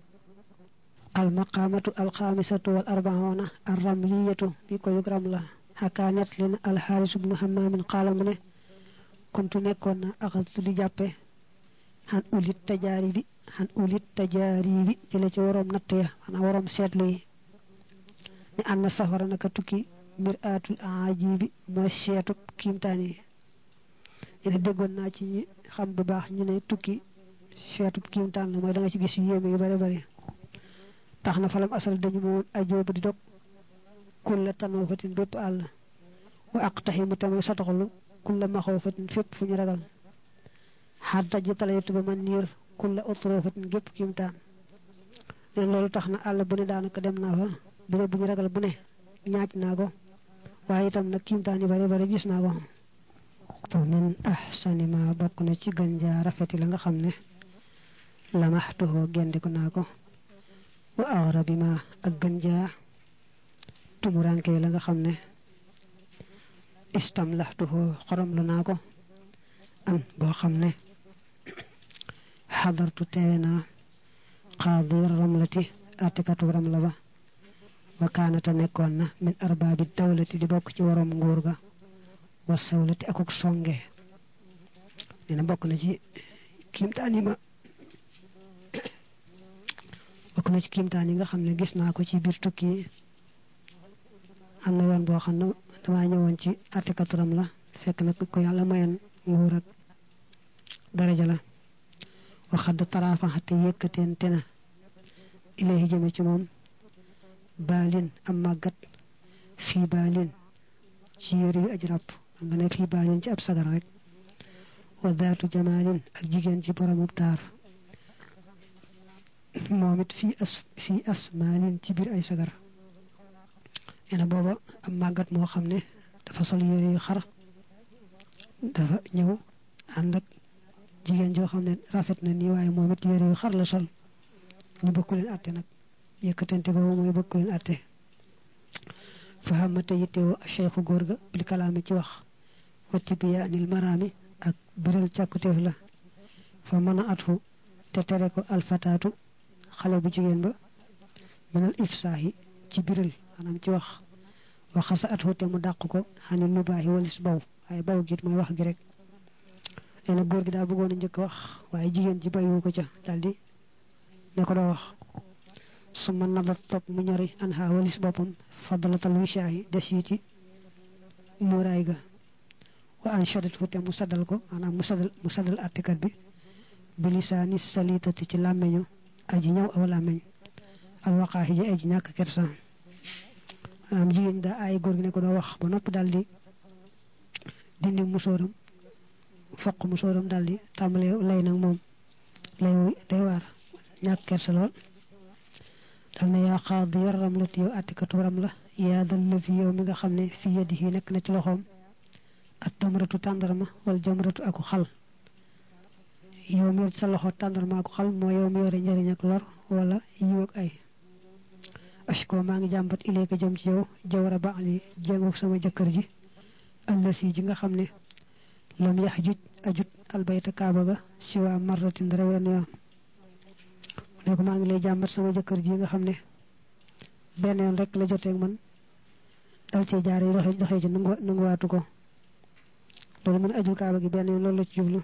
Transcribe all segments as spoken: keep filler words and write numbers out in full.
al maqamatu al khamisatu wal arba'una ar ramliyatu bi ko yu gram la hakanat lin al haris ibn hammam qala mu ne kuntu nekkon na axatu di jappe han ulit tajaribi han ulit tajaribi jele ci worom nattu ya ana worom setlu yi ni anna safara naka tukki miratul ajibi mo setu kimtani ina degon na ci ñi xam bu baax ñu ne tukki setu kimtan la moy da nga ci gis yéme yu bari bari taxna falam asal dañu mo ajobu di dok kulla tanawatin bepp all wa aqtahimu tamay sataxlu kulla maxawfatin fépp fu ñu ragal hadda ji talaytu ba man niir kulla utrofatin gépp kimtaan ne loolu tax na àll bu ne daanaka dem naa fa bu ne bu ñu ragal bu ne ñaaj naa ko waaye itam nag kimtaan yi bari bari gis naa ko min ahsani ma bokk na ci gën jaa rafeti la nga xam ne lamaxtuhoo gendiku naa ko wa aghrabi ma ak gën jaa tumuranke la nga xam ne istamlahtuhu xorom lu naa ko an boo xam ne xadartu teewe naa xaadir ramlati atikatu ramla ba wa kaanata nekkoon na min arbaabi dawlati di bokk ci warom nguur ga wa sawlati akuk songe dina bokk na ci kimtaan yi ma bokk na ci kimtaan yi nga xam ne gis naa ko ci biir tukki am na yoon boo xam ne dama ñëwoon ci artikaturam la fekk na ko yàlla mayoon nguur ak daraja la waxad tarafa te yëkkateen te na ilayhi jëme ci moom baalin am màggat fii baalin ci yëri yu aj ràpp nga ne fii baalin ci ab sagar rek wa daatu jamaalin ak jigéen ci boromub taar moom it fii as fii asmaalin ci biir ay sagar ena booba am màggat moo xam ne dafa sol yére yu xar dafa ñëw ànd ak jigéen joo xam ne rafet na nii waaye moom it yére yu xar la sol ñu bëkku leen atte nag yëkkatante boobu mooy bëkku leen atte fa xamate yittewoo cheikhu góor ga bil kalaami ci wax watti biyaanil maraami ak biral càkkuteef la fa mën a atfu te tere ko alfataatu xale bu jigéen ba minal ifsaahi ci biral maanaam ci wax wa xasa atfu te mu dàq ko xani nu baaxi walis baw waaye baw giit mooy wax gi rek nee na góor gi daa bëggoon a njëkk wax waaye jigéen ji bayiwu ko ca daldi ne ko doo wax su ma nadat topp mu ñori an xaa walis boppam fadlatal wishaayi des yi ci muuraay ga wa an shadat fu te mu saddal ko maanaam mu saddal mu saddal attikat bi bilisaani salitati ci làmmeñu aji ñëw aw làmmeñ alwaqaaxi ji aji ñàkk kersa maanaam jigéen ñi daa ay góor gi ne ko doo wax ba noppi daldi dindi musóoram foq musóoram daldi tàmbalee lay nag moom lay day waar ñàkk kersa lool dal na yaa xaadi yaram la yow attikatu ram la yaa dal lazi yow mi nga xam ne fi yadihi nekk na ci loxoom at tamratu tàndarma wal jamratu aku xal yow mi sa loxo tàndarma aku xal moo yow mi yore njëriñ ak lor wala yiw ak ay ashko maa ngi jàmbat ileeka jëm ci yow jawara baali jéngu sama jëkkër ji allasi ji nga xam ne lam yax juj ajut albayta kaaba ga siwa marratin dara wenn yoon mu ne ko maa ngi lay jàmbat sama jëkkër ji nga xam ne benn yoon rek la joteeg man dal ci jaare yi doxe doxe ci nangu nanguwaatu ko loolu mën ajul kaaba gi benn yoon loolu la ci jublu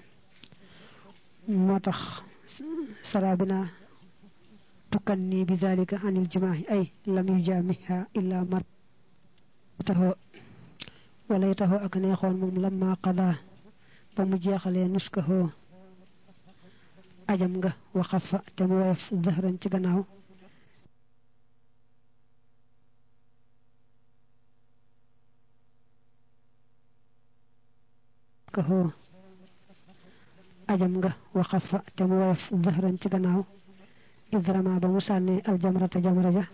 moo tax sarabina tukanni bi zalika anil jimaahi ay lam yujamiha illa mar taxoo wala taxoo ak neexoon moom lamma qada ba mu jeexalee nuskahoo ajam nga waxafa te mu woyof dahran ci gannaaw kahoo ajam nga waxafa te mu woyof dahran ci gannaaw idrama ba mu sànni aljamrata jamra ja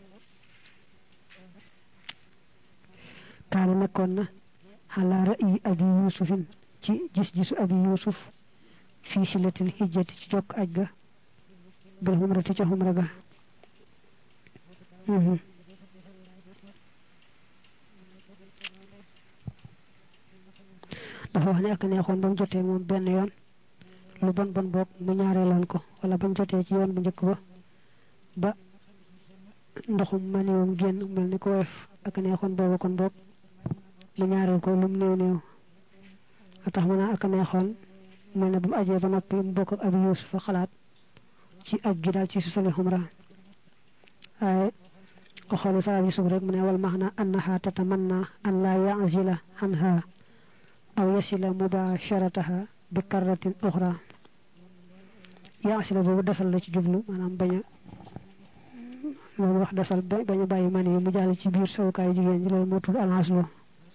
kaana nekkoon na xala ra'yi abi yusufin ci gis-gisu abi yusuf fii silatil hijjati ci jokk aj ga bil humrati ci humra ga dafa wax ne ak neexoon ba mu jotee moom benn yoon lu bon bon boog mu ñaareeloon ko wala ba mu jotee ci yoon bu njëkk ba ba ndoxum maniwum génn mel ni ko weef ak neexoon boobu kon boog mu ñaareel ko lum néew néew tax mu naa ak neexoon mel ne bu mu ajee ba noppi mu bokk ak Abi Yuusufa xalaat ci aj gi daal ci susali xumra waaye ko xooli fa Abi Yuusuf rek mu ne wal maxna annaha tatamanna an la yazila anha aw yasila mubasharataha bi karratin uxra yaasila boobu desal la ci jublu maanaam bañ a loolu wax desal bañ a bàyyi mani mu jàll ci biir sawukaayu jigéen ji loolu moo tudd alxaslu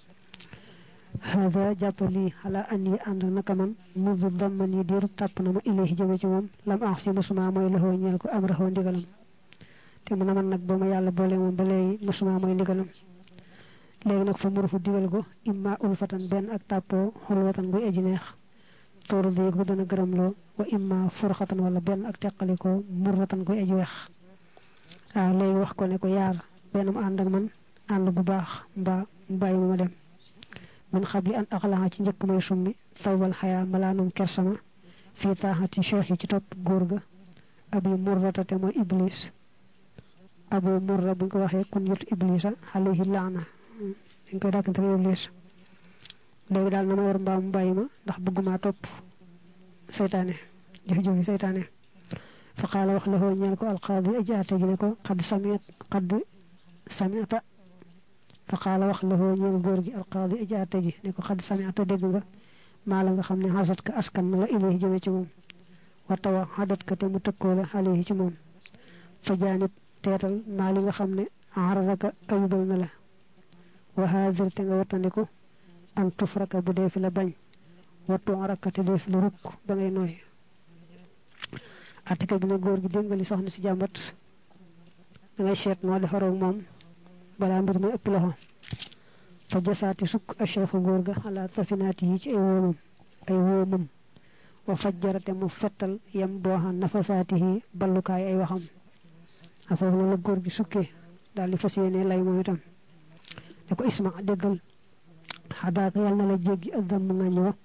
hada jàppali xala an yi ànd naka man mudu damman yi diiru tàpp na ma ilayhi jëme ci moom lam ax si musuma mooy loxoo ñeel ko am raxoo ndigalam te mu na man nag ba ma yàlla boole moom ba léegi musuma mooy ndigalam léegi nag fa murufu digal ko imma ulfatan benn ak tàppoo xulwatan buy aji neex tooru dee ko dana gërëmloo wa imma furxatan wala benn ak teqalikoo murratan koy aji weex waaw léegi wax ko ne ko yaar benn mu ànd ak man ànd bu baax mbaa mu bàyyi ma ma dem min xabli an axlaxa ci njëkk may summi tawbal xayaa malaanum kersama fii taaxati cheikh yi ci topp góor ga abi murrata te mooy iblis abu murra buñ ko waxee kun yut iblisa alayhi laana dañ koy dàkkantale iblis léegi daal na ma war mbaa mu bàyyi ma ndax bëgguma topp seytaane jëf-jëfi seytaane fa qaala wax la ñeel ko alqaadi aji àtte ji ne ko xad samiat xad samiata fa qaala wax la ñeel góor gi alqaadi aji àtte ji ne ko xad samiata dégg nga maa la nga xam ne xasat ka askan na la ilayhi jëme ci moom wa tawa xadat ka te mu tëkkoo la alayhi ci moom fa jaanit teetal maa li nga xam ne araraka ayubal na la wa haadir te nga wattandiku an tufraka bu dee fi la bañ wattu araka te dee fi la rukk ba ngay nooy article bi ne góor gi dégg nga li soxna si jàmbat da ngay seet noo defaroog moom balaa mbir mi ëpp loxo fa jasaati sukk achefu góor ga xalaat safinaati yi ci ay wóomam ay wóomam wa fajjarate mu fettal yam booxan nafasaati yi ballukaay ay waxam a foofu la góor gi sukkee daal di fas yéene lay moom itam ne ko isma déggal xadaaka yàlla na la jéggi addam mu ngañ wa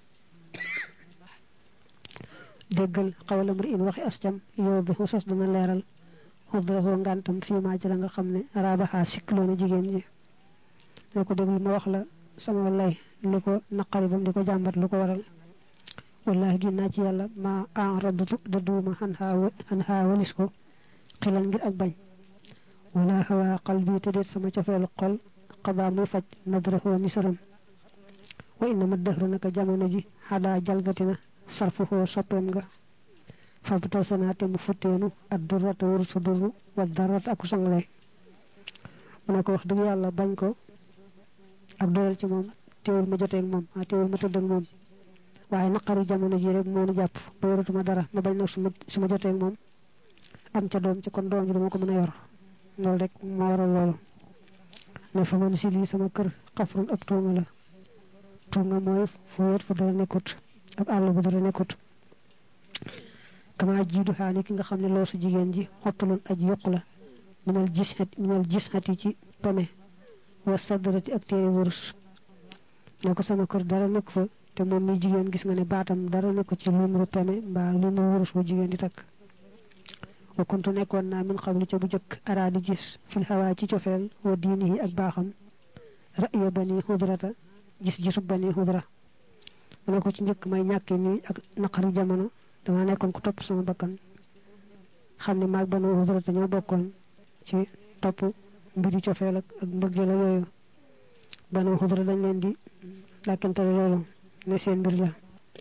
déggal xawalam ri in waxi ascam yow bi xusos dana leeral xodrafoo ngantam fii maa ci la nga xam ne rabaxaa sikloona jigéen ji ne ko déglu ma wax la sama lay li ko naqari bam di ko jàmbat lu ko waral wallahi ginnaa ci yàlla ma en radatu da duuma xan xaa walis ko xilal ngir ak bañ wala xawaa qalbi te déet sama cofeelu xol xadaa muy faj nadraxoo nisaram wa inna ma dëxru naka jamono ji xadaa jalgatina sarfuxoo soppeem nga fabtal sanaate mu futteenu ak durrata wuru su durru wa darrat ak songlay mu ne ko wax dëgg yàlla bañ ko ak doyal ci moom teewul ma joteeg moom a teewul ma tëdd ak moom waaye naqari jamono ji rek moo nu jàpp ba yoratuma dara ma bañ nag su ma su ma joteeg moom am ca doom ci kon doom ji dama ko mën a yor loolu rek moo waral loolu ne fa man si lii sama kër xafrun ab tuunga la tuunga mooy fu wéet fu dara nekkut ab àll bu dara nekkut kama jiidu xaani ki nga xam ne loosu jigéen ji xottaloon aji yokku la minal gis xat minal gis xati ci pame wa sadrati ak téere wurus ne ko sama kër dara nekk fa te moom mi jigéen gis nga ne baatam dara nekku ci lumru pame mbaa lumru wurus bu jigéen di takk wa kuntu nekkoon naa min xabli ca bu jëkk araa di gis fil xawaa ci cofeel wa diinihi ak baaxam ra'ya bani xudrata gis gisu bani xudra mu ne ko ci njëkk may ñàkki nii ak naqari jamono dama nekkoon ku topp sama bakkan xam ne maag bani xudrata ñoo bokkoon ci topp mbiri cofeel ak ak mbëggeel la yooyu bani xudra dañ leen di làkkantale loolu ne seen mbir la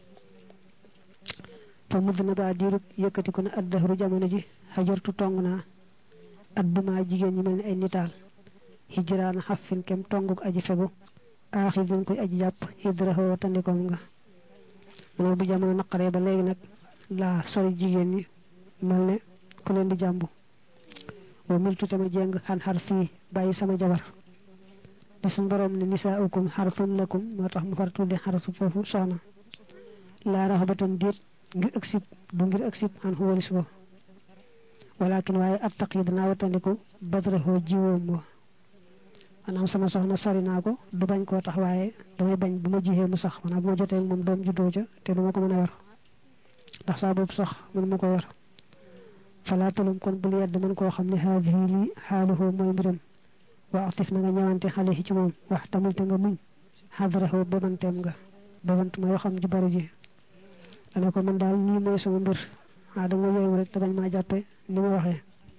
fa mudd na baa diirub yëkkati ko ne addahru jamono ji xajartu tong naa adduma jigéen ñi mel ni ay nitaal hijraan xaffin kem tonguk aji fegu aaxi din koy aji jàpp hidrahoo tandikoom nga mu bu jamono naqaree ba léegi nag laa sori jigéen ñi mel ne ku leen di jàmbu wa miltu tama jéng xan xar fii bàyyi sama jabar di suñ borom ne nisaaukum xarfun lakum moo tax mu far tudde xarsu foofu soxna laa raxabatan déet ngir ak sib du ngir ak sib xan xuwalis ko walakin waaye attaq yi danaa watandiku badrahoo jiwoom wa maanaam sama soxna sori naa ko du bañ koo tax waaye damay bañ bu ma jixee mu sax maanaam bu ma jotee moom doom juddoo ca te du ma ko mën a yor ndax saa boobu sax mën ma ko yor fala tulum kon bul yedd man koo xam ne haadihi li xaaluhu mooy mbiram wa atif na nga ñëwante xale ci moom wax tamit nga muñ xadrahu babanteem nga babant mooy waxam ji bari ji dana ko man daal nii mooy sama mbir ah dama yeewu rek te bañ maa jàppe ni ma waxee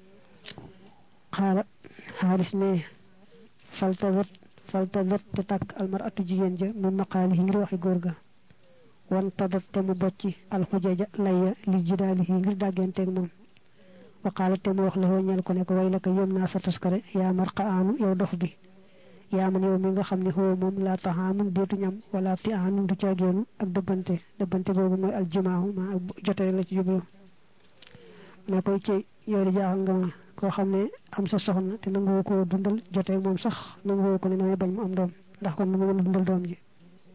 xaala xaalis ne faltazat faltazat te tàkk almaratu jigéen ja min maqaalihi ngir waxi góor ga wan tadat te mu bocci alxujaja layya li jidaalihi ngir dàggenteeg moom wa qaala te mu wax la ñeel ko ne ko way la ko yom naa sa taskare yaa marqa aanu yow dof bi yaa man yow mi nga xam ne xoo moom laa taxaamun déetu ñam wala ti aanun du caageenu ak dëbbante dëbbante boobu mooy aljimaahu ma ak jote la ci jublu ne koy ci yow di jaaxal nga ma koo xam ne am sa soxna te nangu ko dundal jotee moom sax nangu ko ne damay bañ mu am doom ndax kon nu mu mën a dundal doom ji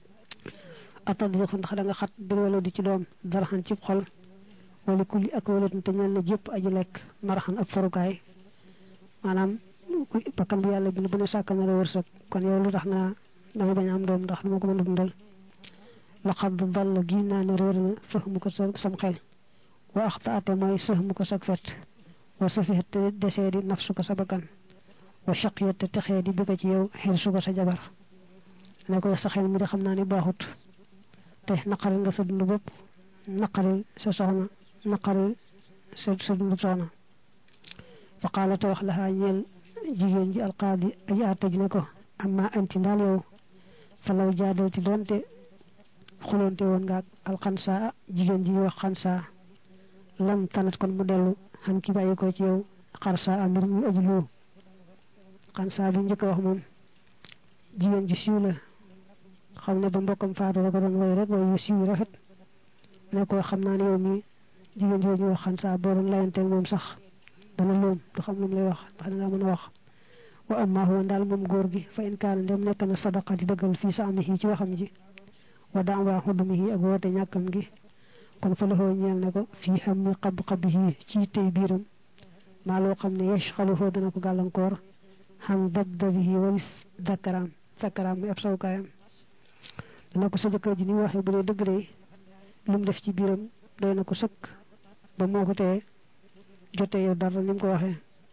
atadixu ndax da nga xat bir wala di ci doom daraxan ci xol wala kulli ak walatin te ñeel na jépp aji lekk maraxan ak farukaay maanaam bakkan bi yàlla bind bu ne sàkkal na la wërsëg kon yow lu tax nga dama bañ am doom ndax du ma ko mën a dundal laqad dalla gi naa ne réer na fahmu ko sam xel wa axtaate mooy sëhmu ko sag fet wa safiyat te desee di nafsu ko sa bakkan wa shaqiyat te texee di bëgg ci yow xirsu ko sa jabar ne ko sa xel mi de xam naa ni baaxut te naqaril nga sa dund bopp naqaril sa soxna naqaril sa sa dund soxna fa qaala te wax laxaa ñeel jigéen ji alqaadi aji àtte ji ne ko amma anti ndaal yow fa law jaadalti doonte xuloonte woon nga ak alxansaa jigéen ji wax xansaa lan tanat kon mu dellu xam ki bàyyi ko ci yow xarsaa mbir muy aju loo xansaa bi njëkk wax moom jigéen ju siiw la xam ne ba mbokkam faatu la ko doon woy rek woy yu siiw rafet ne ko xam naa ne yow mi jigéen jooju wax xansaa boo doon layanteeg moom sax dana loom du xam lu mu lay wax ndax da ngaa mën a wax wa amma huwa daal moom góor gi fa in kaana ndem nekk na sadaqa di dëggal fii sa amihi ci waxam ji wa da'wa xudumihi ak woote ñàkkam gi kon fa laxoo ñeel ne ko fii xam mi xab xabihi ci tey biiram maa loo xam ne yashxaluhu dana ko gàllankoor xam dabdabihi walis dakaraam dakaraam muy ab sawkaayam dana ko sa jëkkër ji ni waxee bu dee dëgg day lu mu def ci biiram doy na ko sëkk ba moo ko tee jotee yow dara ni mu ko waxee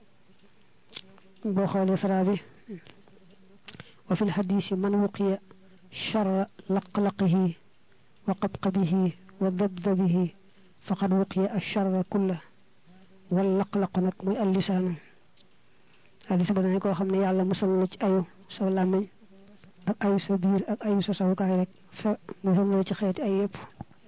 boo xoolee sara bi wa fil xadiisi man wuqiya charra laqlaqihi wa qabqabihi wa dabdabihi faqad wuqiya acharra kulla wal laqlaqu nag mooy allisaanu allis ba dañ koo xam ne yàlla musal la ci ayu sa làmmiñ ak ayu sa biir ak ayu sa sawukaay rek fa musal la ci xeeti ay yëpp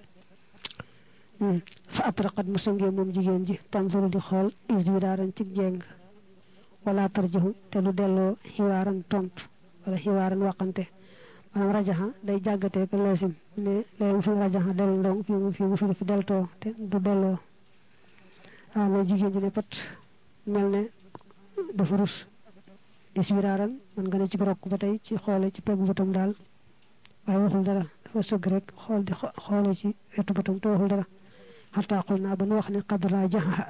fa atraqat mu sëngee moom jigéen ji tanzuru di xool is bi daaran ci jeng wala tarjahu te du delloo xiwaaran tontu wala xiwaaran waxante maanaam rajaxa day jàggatee ko leesim ne léegi fi rajaxa dellu ndong fi mu fi mu fi deltoo te du delloo ah ne jigéen ji ne pat mel ne dafa rus is bi daaran man nga ne ci rokk ba tey ci xoole ci pegg bëtam daal waaye waxul dara dafa sëgg rek xool di xoole ci wetu bëtam te waxul dara xataa xul naa ba nu wax ne qad rajaxa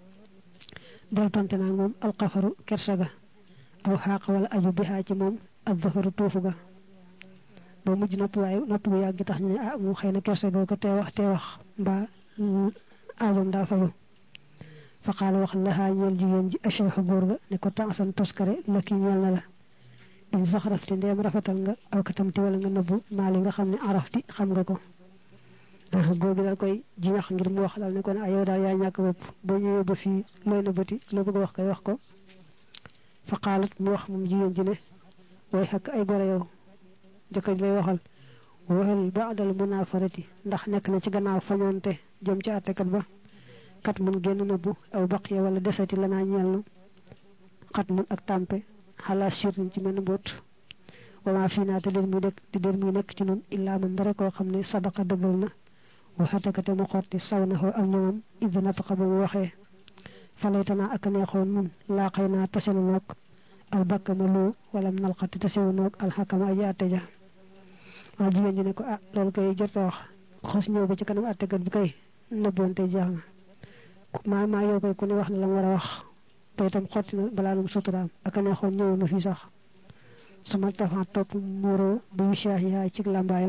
del tonte naa moom alxafaru kersa ga aw xaaq wala aju bihaa ci moom ak zafaru tuufu ga ba mujj nopp waaye nopp bu yàgg tax ñu ne ah moom xëy na kersa ga ko tee wax tee wax mbaa aajam daa fayu fa qaala wax lahaa ñeel jigéen ji acheikhu góor ga ne ko tansan toskare la ki ñeel na la in saxrafti ndeem rafetal nga aw katamti wala nga nëbbu maa li nga xam ne arafti xam nga ko góor gi daal koy jiñax ngir mu wax daal ne ko ne yow daal yaa ñàkk bopp boo ñëwee ba fii looy na bëti loo bëgg a wax koy wax ko fa qaalat mu wax moom jigéen ji ne way xakk ay gore yow jëkkër ji lay waxal waxal baadal munaafarati ndax nekk na ci gannaaw fañoonte jëm ci àttekat ba kat mun génn nëbbu aw baqiya wala desati la naa ñeel nu xat mun ak tàmpe xalaa sirrin ci menn mbóot wama fii naa te dér muy nekk di dér muy nekk ci nun illaa man dara koo xam ne sadaqa dëggal na waxatakate mu xotti saw na xoo ak ñoom id nataqa ba mu waxee falaytanaa ak neexoon nun laa xëy naa tasenu noog albakkama loo wala m nalxati tasewu noog alxakama aji atte ja waaw jigéen ji ne ko ah loolu koy jot a wax xos ñëw ba ci kanam attekat bi kay nëbboonte jeex na maa maa yow koy ku ne wax na la mu war a wax te itam xotti na balaa num suturaam ak neexoon ñëwoon na fii sax sama tafa topp muuroo bu wisaahiha ci làmbaayam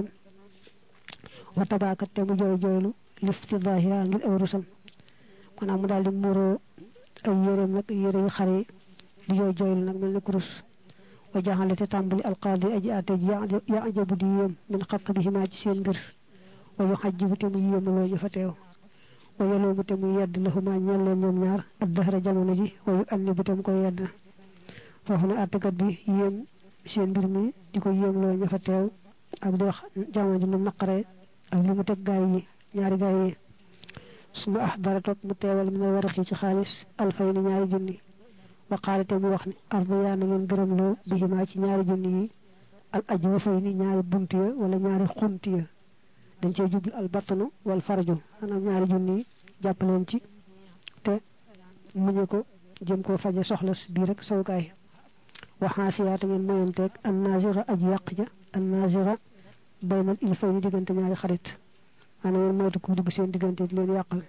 wa tabaakat te mu jooy jooylu liftidaahiha ngir aw rusam maanaam mu daal di muuroo ay yéreem nag yére yu xare di jooy jooylu nag mel ne kurus wa jaxale te tàmbali alqaadi aji àtte ji ya ajabu di yéem min xatbihimaa ci seen mbir wa yu xajjibu te muy yéemaloo ñu fa teew wa yaloomu te muy yedd lahumaa ñeel leen ñoom ñaar ad dahra jamono ji wa yu anni bu te mu koy yedd foofu ne àttekat bi yéem seen mbir mi di ko yéemloo ñu fa teew ak di wax jamono ji nu naqaree ak li mu teg gaay yi ñaari gaay yi suma ahdara topp mu teewal mi na waraxi ci xaalis alfay ni ñaari junni wa qaala te mu wax ni ardu yaa na ngeen gërëm loo bihimaa ci ñaari junni yi al ajwa fay ni ñaari bunt ya wala ñaari xunt ya dañ cee jublu al batnu wal farju maanaam ñaari junni yi jàpp leen ci te muñu ko jëm koo faje soxla bii rek sawukaay waxaasiyaata ngeen moyanteeg an naasira aji yàq ja an naasira baynal il fay ni diggante ñaari xarit maanaam ngeen moytu ku dugg seen diggante di leen yàqal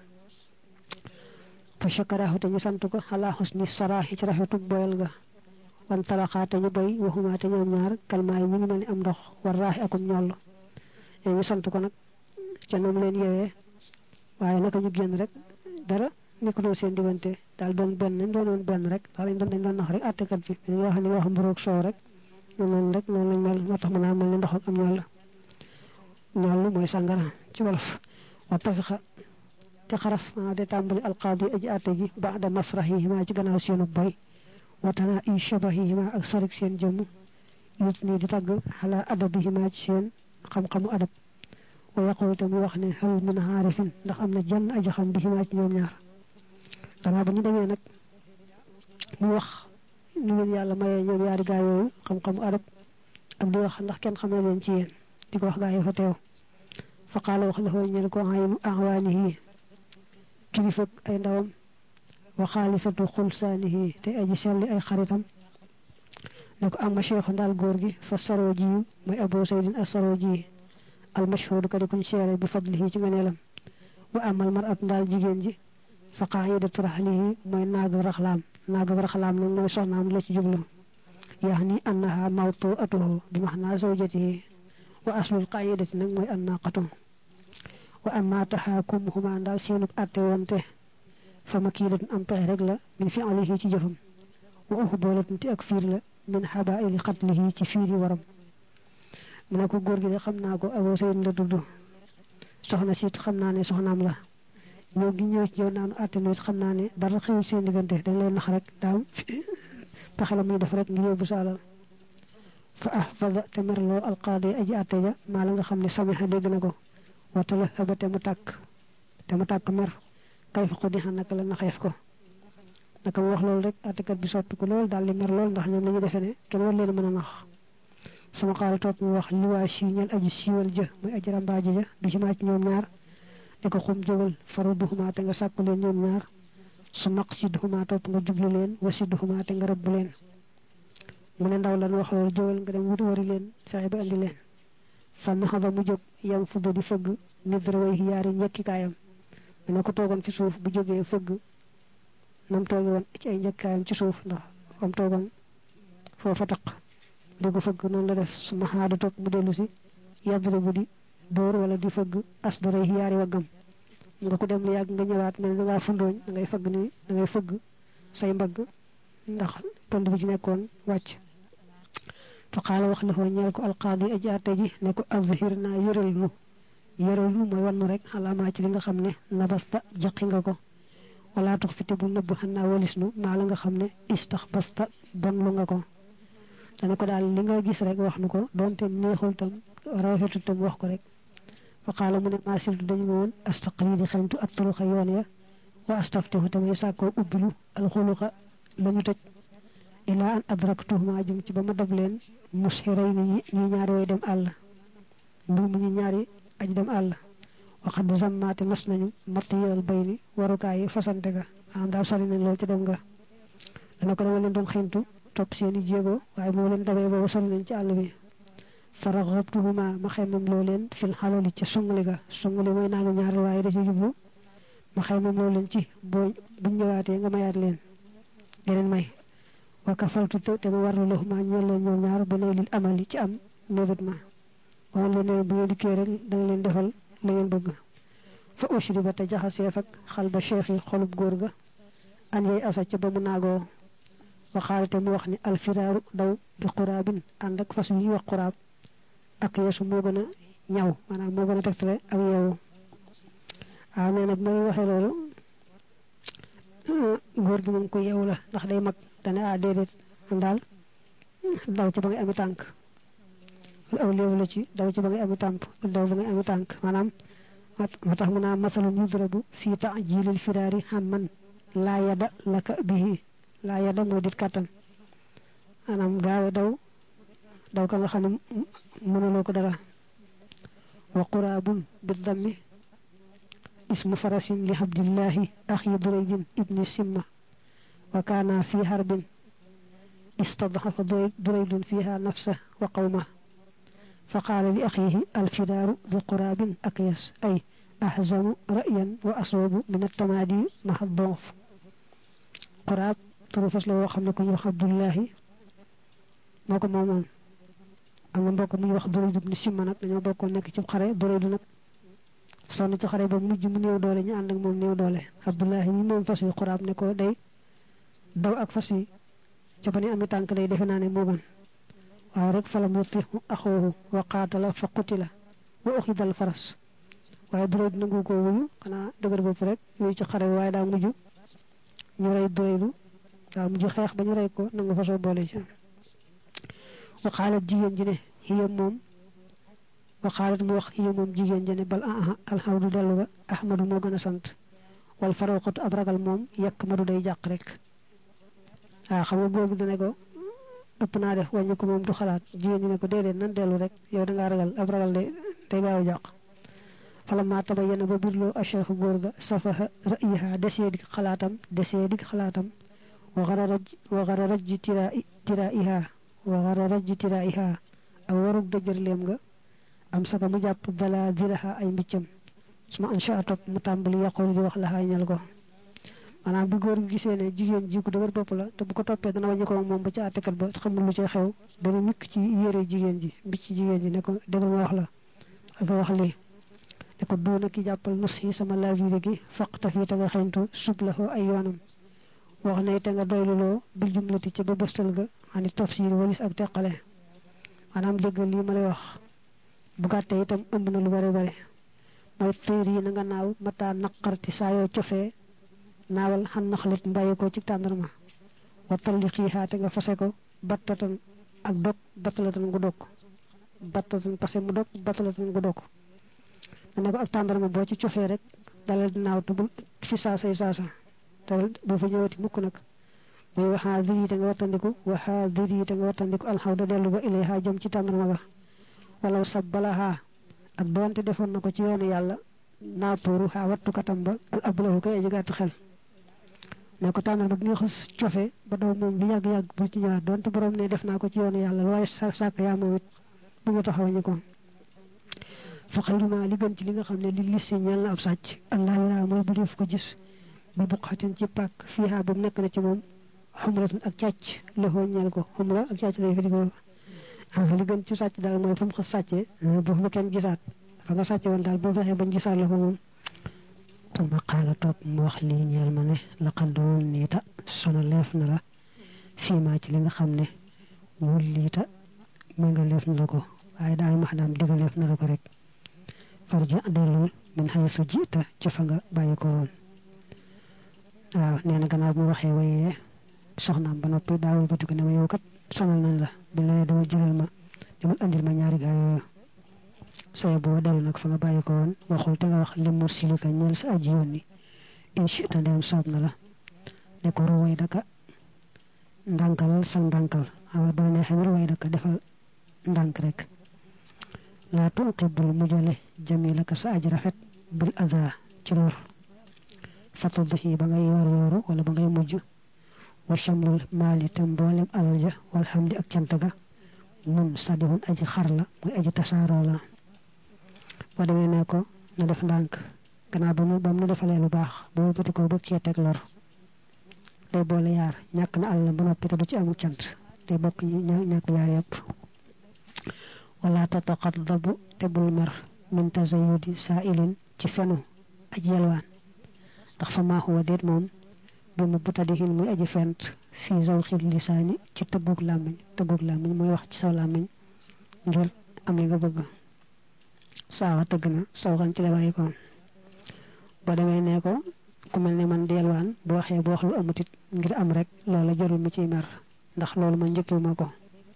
fa shakaraahu te ñu sant ko xalaa xusni saraaxi ci rafetug boyal ga wan talaxaate ñu boy waxumaate ñoom ñaar kalmaay ñu ngi mel ni am ndox war raaxi akum ñoll ñu sant ko nag ca noom leen yewee waaye naka ñu génn rek dara ni ko doon seen diggante daal doon benn nañ doonoon benn rek daal lañ doon dañ doon nax rek àttekat bi dañuy wax ni wax mburoog soow rek noonu rek noonu lañ mel moo tax mën naa mel ni ndox ak am ñoll ñoll mooy sàngara ci wolof wa tafixa te xaraf maanaam de tàmbali alqaadi aji àtte ji baada masrahihima ci gannaaw seenu boy watana i shabahihima ak sorik seen jëmm yit nii di tagg xalaa adabihima ci seen xam-xamu adab wa yaqul te muy wax ne hal min aarifin ndax am na jann aji xam bihima ci ñoom ñaar gannaaw ba ñu demee nag mu wax ñu leen yàlla mayee ñoom yaari gaa yooyu xam-xamu adab ak di wax ndax kenn xam na leen ci yéen di ko wax gaa yi fa teew fa qaala wax la foo ñel ko aynu ahwaanihi kilifa ay ndawam wa xaalisatu xulsaanihi te aji selli ay xaritam ne ko amma cheikhu ndaal góor gi fa sarooji yu mooy abu saydin as sarooji al mashhuud ka di kuñ seere bi fadlihi ci nganeelam wa amal marat ndaal jigéen ji fa qaidatu rahlihi mooy naag raxlaam naag raxlaam nag mooy soxnaam la ci jublu yaani annaha mawtu atuhu bi maxnaa zawjatihi wa aslul qaidati nag mooy annaqatu wa amma taxaakumuhuma ndaal seenuk àtte wonte fa makiidatun am pexe rek la min fi alihi ci jëfam wa uxboolatun ti ak fiir la min xabaili xatlihi ci fiiri waram mu ne ko góor gi de xam naa ko Abu Sayd la tudd soxna siit xam naa ne soxnaam la ñëw gi ñëw ci yow naanu àtte nu it xam naa ne dara xewul seen diggante dañ lay nax rek daam pexe la muy def rek ngir yóbbu sa alal fa ahfada te merloo alqaadi aji àtte ja maa la nga xam ne samiha dégg na ko wata la xëba te mu tàkk te mu tàkk mer kay fa ko di xam naka la naxeef ko naka mu wax loolu rek àttekat bi soppi ko lool daal di mer lool ndax ñoom la ñu defee ne kenn war leen mën a nax sama xaala toog mu wax liwaa si ñel aji siiwal jë muy aji rambaaji ja bi ci maac ñoom ñaar ne ko xum jógal faru duxumaa te nga sàkku leen ñoom ñaar su maq si duxumaa topp nga jublu leen wasi duxumaa te nga rëbb leen mu ne ndaw lan wax loolu jógal nga dem wut wari leen fexe ba andi leen fa naxada mu jóg yam fudd di fëgg nidra way yaari njekkikaayam mu ne ko toogoon ci suuf bu jógee fëgg nam tooge woon ci ay njekkikaayam ci suuf ndax am toogoon foofa taq di ko fëgg noonu la def su ma xaada toog mu dellu si yadri bu di dóor wala di fëgg as daray yaari waggam nga ko dem lu yàgg nga ñëwaat mel da ngaa fundooñ da ngay fëgg ni da ngay fëgg say mbagg ndax pënd bi ci nekkoon wàcc fa xaala wax la foo ñeel ko alqaadi aji àtte ji ne ko azhir naa yëral nu yëral nu mooy wannu rek xalaamaa ci li nga xam ne nabasta jaqi nga ko wala tux fite bu nëbb xannaa walis nu maa la nga xam ne istax basta bon lu nga ko dana ko daal li nga gis rek wax nu ko doonte neexul tam rafetul tam wax ko rek fa xaala mu ne maasiltu dañu ma woon astaqri di xeñtu ak turuxa yoon ya wa astaftihu tamay sàkkoo ubbilu alxuluqa la ñu tëj ilaa an adraktuhuma jëm ci ba ma dab leen musxiray ni ñu ñaari way dem àll mbir mu ñu ñaari aj dem àll waxad zammaate nos nañu matiyal bay ni warukaay yi fasante ga maanaam daal sori nañ loolu ci dem nga dana ko dama leen doon xeñtu topp seeni jéego waaye moo leen dabee booba sori nañ ci àll bi faraxabtuhuma ma xemmam loo leen fil xalali ca sungali ga sungali mooy naanu ñaari waaye da ci jublu ma xemmam loo leen ci boo buñ ñëwaatee nga mayaat leen geneen may wa kafaltu te ma warlu lahuma ñeel leen ñoom ñaar ba nay lil amali ci am mébét ma waxoon leen ne bu ngeen dikkee rek danga leen defal la ngeen bëgg fa ushri ba te jaxasee fak xal ba cheikh yi xolub góor ga an yay asa ca ba mu naagoo waxaalate mu wax ni alfiraaru daw bi quraabin ànd ak fas yi wax quraab ak yeesu moo gën a ñaw maanaam moo gën a tegtale ak yeewu waaw nee nag mooy waxee loolu góor gi moom ko yeewu la ndax day mag dane ah déedéet daal daw ci ba ngay ami tànk wala aw léewu la ci daw ci ba ngay ami tàmp daw ba ngay ami tànk maanaam moo tax mu naa masalun yudrabu fii ta'jilil firaari hamman laa yada laka bihi laa yada moo dit kàttan maanaam gaawe daw daw ka nga xam ne mënuloo ko dara wa quraabun bi dammi ismu farasin li abdillahi axi duraydin ibni simma wa kaana fi harbin istadhafa duraydun fiha nafsa wa qawma fa qaala li axiihi alfidaaru bi quraabin akyas ay ahzamu ra'yan wa aswabu min attamaadi maha donf quraab turu fas la woo xam ne ku ñu wax abdullahi moo ko moomoon am na mbokk mu ñu wax duraydu ibni simma nag dañoo bokkoon nekk ci xare duraydu nag sonn ci xare ba mujj mu néew doole ñu ànd ak moom néew doole abdullahi mi moom fas wi quraab ne ko day daw ak fas yi ca ba ni ami tànk day defe naa ne moo gën waaye rek falam yutihu axoohu wa qaatala fa qutila wa uxidal faras waaye duraydu nangu ko wuyu xanaa dëgër bopp rek yooyu ci xare waaye daa mujj ñu rey duraydu daa mujj xeex ba ñu rey ko nangu fasoo boole ci wa xaalat jigéen ji ne hiya moom wa xaalat mu wax hiya moom jigéen ji ne bal aha alhamdu dellu ga ahmadu moo gën a sant wal faroqatu ab ragal moom yekk madu day jàq rek waaw xam nga góor gi dane ko ëpp naa def wàññi ko moom du xalaat jigéen ñi ne ko déedéet nan dellu rek yow dangaa ragal ab ragal de day gaaw a jàq falamma tabayyana ba birloo acheikhu góor ga safaha ra'yiha desee dik xalaatam desee dik xalaatam wa xara raj wa xara raj tira tiraiha wa xara raj tiraiha ak warug dëjër leem nga am saka mu jàpp dala diraha ay mbiccam suma ansha top mu tàmbali yaqul di wax laxaay ñal ko maanaam bi góor gi gisee ne jigéen ji ko dëgër bopp la te bu ko toppee dana wàññi ko moom ba ci àttekat ba xamul lu ci xew dana nikk ci yére jigéen ji mbicc jigéen ji ne ko dëggal ma wax la ak wax lii ne ko doona ki jàppal nus yi sama laajure gi faqta fii te nga xeyntu sublahoo ay yoonam wax ne te nga doyluloo bil jumlati ca ba bëstal ga xani tafsir walis ak teqale maanaam déggal lii ma lay wax bu gàttee itam ëmb na lu bari bari mooy téer yi na nga naaw mataa naqarti saa yoo cofee naawal xan naxalit mbayi ko ci tàndarma wattal li xiixaate nga fase ko battatan ak dog battalatan gu dog battatan pase mu dog battalatan gu dog ne ko ak tàndarma boo ci cofee rek dalal di naaw te bul fi saasay saasa te boo fa ñëwati mukk nag muy waxaa diri te nga wattandiku waxaa diri te nga wattandiku alxawda dellu ba ilayha jëm ci tàndarma ga walaw sab balaha ak doonte defoon na ko ci yoonu yàlla naapooru xaa wattu katam ba al ablahu koy aji gàtt xel ne ko tàndarma gi nga xës cofe ba daw moom lu yàgg-yàgg bu ci ñëwaat doonte borom ne def naa ko ci yoonu yàlla lu waaye sàkk yaa moom it bu mu taxaw ñu ko fa xayruma li gën ci li nga xam ne li lissi ñeel na ab sàcc allah wi mooy bu def ko gis bi buqatin ci pàkk fiiha ba mu nekk na ci moom xumratun ak càcc loxoo ñeel ko xumra ak càcc lay fi di ko li gën ci sàcc daal mooy fu mu xas sàccee bu fa kenn gisaat fa nga sàcce woon daal boo fexee bañ gisaat la ko moom tuma xaala topp mu wax lii ñeel ma ne laqad doon niita sona leef na la fiimaa ci li nga xam ne wul liita mi nga leef na la ko waaye daal max daam digga leef na la ko rek farja dellul min xaysu jiita ci fa nga bàyyi ko woon waaw nee na gannaaw bu mu waxee wayee soxnaam ba noppi daawul ko tukki ne ma yow kat sonal nañ la bi la dama jëlal ma demal andil ma ñaari gaa yooyu sooy boo dellu nag fa nga bàyyi ko woon waxul te nga wax li mursilika ñeel sa aji yoon ni inchita ndeem soob na la ne ko ruway daka ndànkalal sa ndànkal awal ba neexee ruway daka defal ndànk rek laa tunqibul mujjale jamilaka sa aji rafet bil ada ci lor fatudhi ba ngay yoor yooru wala ba ngay mujj wa shamlul maali te mboolem alal ja walhamdi ak cant ga mun sadihun aji xar la muy aji tasaaroo la boo demee ne ko na def ndànk gannaaw ba mu ba mu defalee lu baax ba mu bëti ko bëgg cee teg lor day boole yaar ñàkk na alal ba noppi te du ci amul cant day bokk ñàkk yaar yëpp wala tataqaddabu te bul mer min tazayudi saailin ci fenu aji yalwaan ndax fa maa huwa déet moom bu mu butadihin muy aji fent fi zawxil lisaani ci tëggug làmmiñ tëggug làmmiñ mooy wax ci saw làmmiñ ngir am li nga bëgg saawa tëgg na sawxan ci la bàyyi ko boo demee ne ko ku mel ne man delwaan bu waxee bu wax lu amutit ngir am rek loola jarul mi ciy mer ndax loolu ma njëkkuma ko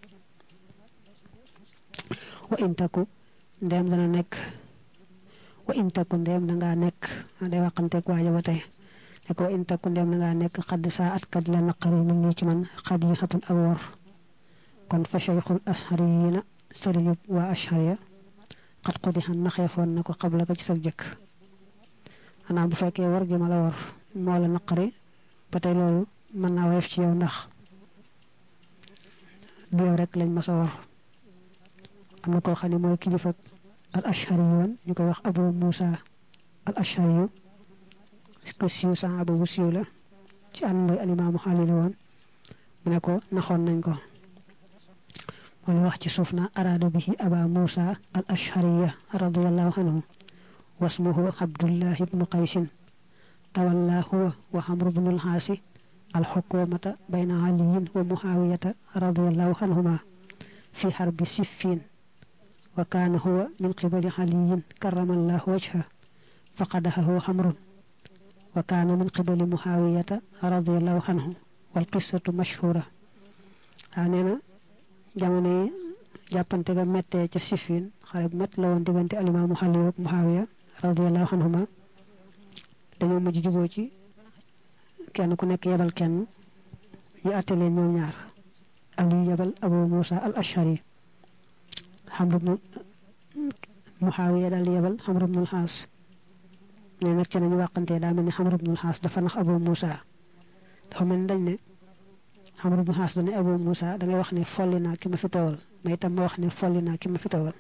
wa intaku ndem dana nekk wa intaku ndem da ngaa nekk day waxanteeg waaja ba tey ne ko wa intaku ndem da ngaa nekk xadd saa at kat la naqari min ñi ci man xad yi xatun ak wor kon fa cheikhul ashariyina sëriñub waa ashariya xat ko di xam naxeefoon na ko xabla ko ci sa jëkk xanaa bu fekkee war gi ma la war moo la naqari ba tey loolu mën naa woyof ci yow ndax du yow rek lañ ma sa war am na koo xam ne mooy kilifa al ashari yoon ñu koy wax abu musa al ashari yu ko siiw saxaaba bu siiw la ci àndoy alimaamu xaalil woon mu ne ko naxoon nañ ko moo la wax ci suuf na araada bihi aba musa al ashariya radiallahu anhu wasmuhu abdullah ibnu qaysin tawalla huwa wa amru bnu lxaasi alxukumata bayna aliyin wa muhawiyata radiallahu anhuma fi xarbi siffin wa kaana huwa min qibali aliyin karamallahu wajha faqadahahu amrun wa kaana min qibali muhawiyata radiallahu anhu wal qissatu mashhura waa nee na jamono yi jàppante ga mettee ca siffin xare bu mett la woon diggante alimaamu Ali ak muhawiya radiyallahu anhuma dañoo mujj juboo ci kenn ku nekk yebal kenn ñu àtte leen ñoom ñaar Ali yebal Abu Musa al Ashari Amr ibn Muawiya daal yebal Amr ibn al-As ne nag ci nañu wàqantee daa mel ne Amr ibn al-As dafa nax Abu Musa dafa mel ni dañ ne Amr ibn al-As dane Abu Musa da ngay wax ne folli naa ki ma fi toogal ma itam ma wax ne folli naa ki ma fi toogal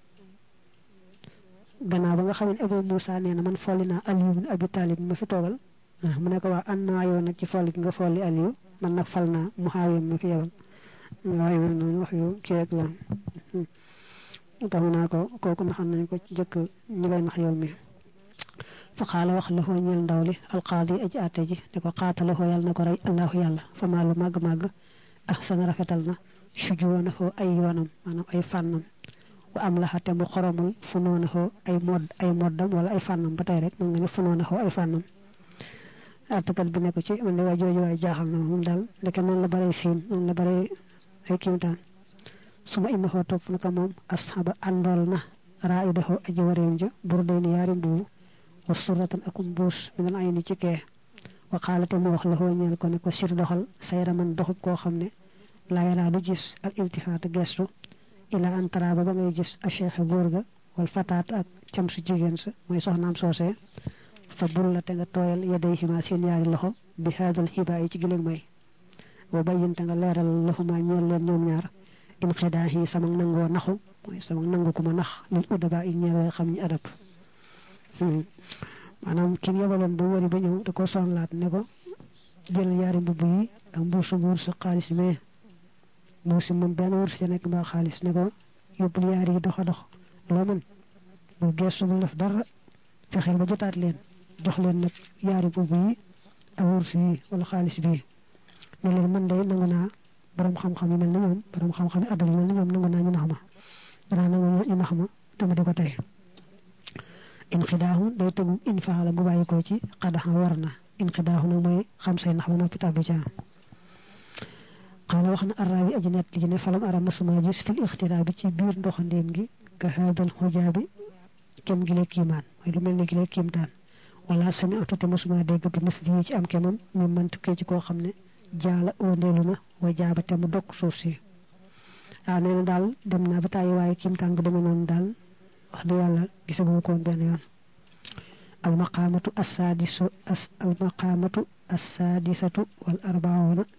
gannaaw ba nga xam ne Abu Musa nee na man folli naa Ali ibn Abi Talib ma fi toogal mu ne ko waa ànd naa yow nag ci folli nga folli Ali man nag fal naa Muawiya ma fi yebal waaye mel noonu wax yu kii rek la tax naa ko kooku naxam nañ ko ci jëkk ñi lay nax yow mi fa xaala wax la xoo ñeel ndaw li alqaadi aji àtte ji ne ko xaatala xoo yàlla na ko rey allahu yàlla fa maa lu màgg-màgg ahsana rafetal na sujuwana xoo ay yoonam maanaam ay fànnam wa am la xate mu xoromul fu noona xoo ay mod ay moddam wala ay fànnam ba tey rek mën nga ne fu noona xoo ay fànnam àttekat bi ne ko ci man de waa jooju waay jaaxal na moom daal ndeke noonu la bare fiim noonu la bare ay kiimtaan suma inna xoo topp na ko moom asxaba àndool na raida xoo aji wareem ja bur day ni yaari mbubu wa suratan akum buus minal ay ni ci kee wa xaalate mu wax la xoo ñeel ko ne ko sir doxal sayra man doxub koo xam ne laa yaraa du gis al iltifaata gestu ilaa antara ba ba ngay gis a cheikhe góor ga wal fataat ak cam su jigéen sa mooy soxnaam soosee fa bul la te nga tooyal yaday xima seen yaari loxo bi haadal xibaa yi ci giléeg may wa bayyin te nga leeral laxuma ñeel leen ñoom ñaar in xidaa yi sama nangoo naxu mooy sama nangu ku ma nax lil udaba yi ñeel way xam ñi adab maanaam ki yebaloon bu wari ba ñëw da ko sonlaat ne ko jël yaari mbubb yi ak mbuusu buur sa xaalis mais mbuusi moom benn wurus ca nekk mbaa xaalis ne ko yóbbul yaari yi doxa dox loo mën bul geestu bul def dara fexeel ba jotaat leen jox leen nag yaari mbubb yi ak wurus yi wala xaalis bii ne leen man day nangu naa borom xam-xam yi mel na ñoom borom xam-xam yi adab yi mel na ñoom nangu naa ñu nax ma danaa nangu ñu nax ma dama di ko tey in xidaaxu day tëggu in faala gu bàyyi ko ci xadaxa war na in xidaaxu nag mooy xam say nax ba noppi tàbbi ca xaala wax na arraabi aji net li ji ne falam ara masuma gis fil ixtiraa bi ci biir ndoxandéem gi ka haadal xujaabi kem gi la kiimaan mooy lu mel ne gi la kiimtaan wala sami atu te masuma dégg bi mis di ci am kemam mi man tukkee ci koo xam ne jaala wondeelu na wa jaaba te mu dokk suuf si waaw nee na daal dem naa ba tàyyi waaye kiimtaan bu demee noonu daal wax dëgg yàlla gisagu ko woon benn yoon al maqaamatu assaadisu as al maqaamatu assaadisatu wal arbauna